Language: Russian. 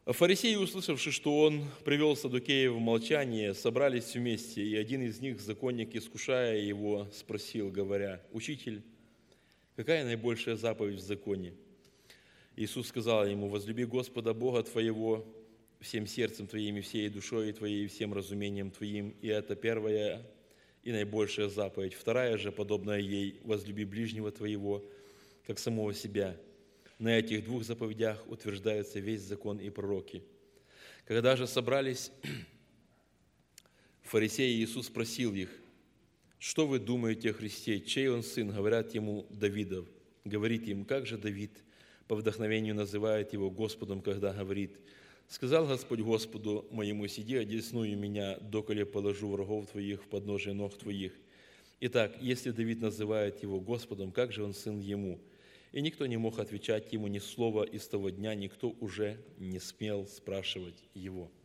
А фарисеи, услышавши, что он привел саддукеев в молчание, собрались вместе, и один из них, законник, искушая его, спросил, говоря: «Учитель, какая наибольшая заповедь в законе?» Иисус сказал ему: «Возлюби Господа Бога твоего всем сердцем твоим, и всей душой твоей, и всем разумением твоим, и это первая и наибольшая заповедь. Вторая же, подобная ей: возлюби ближнего твоего, как самого себя. На этих двух заповедях утверждается весь закон и пророки». Когда же собрались фарисеи, Иисус спросил их: «Что вы думаете о Христе? Чей он сын?» Говорят ему: «Давидов». Говорит им: «Как же Давид по вдохновению называет его Господом, когда говорит: сказал Господь Господу моему: сиди одесную меня, доколе положу врагов твоих в подножие ног твоих. Итак, если Давид называет его Господом, как же он сын ему?» И никто не мог отвечать ему ни слова, и с того дня никто уже не смел спрашивать его.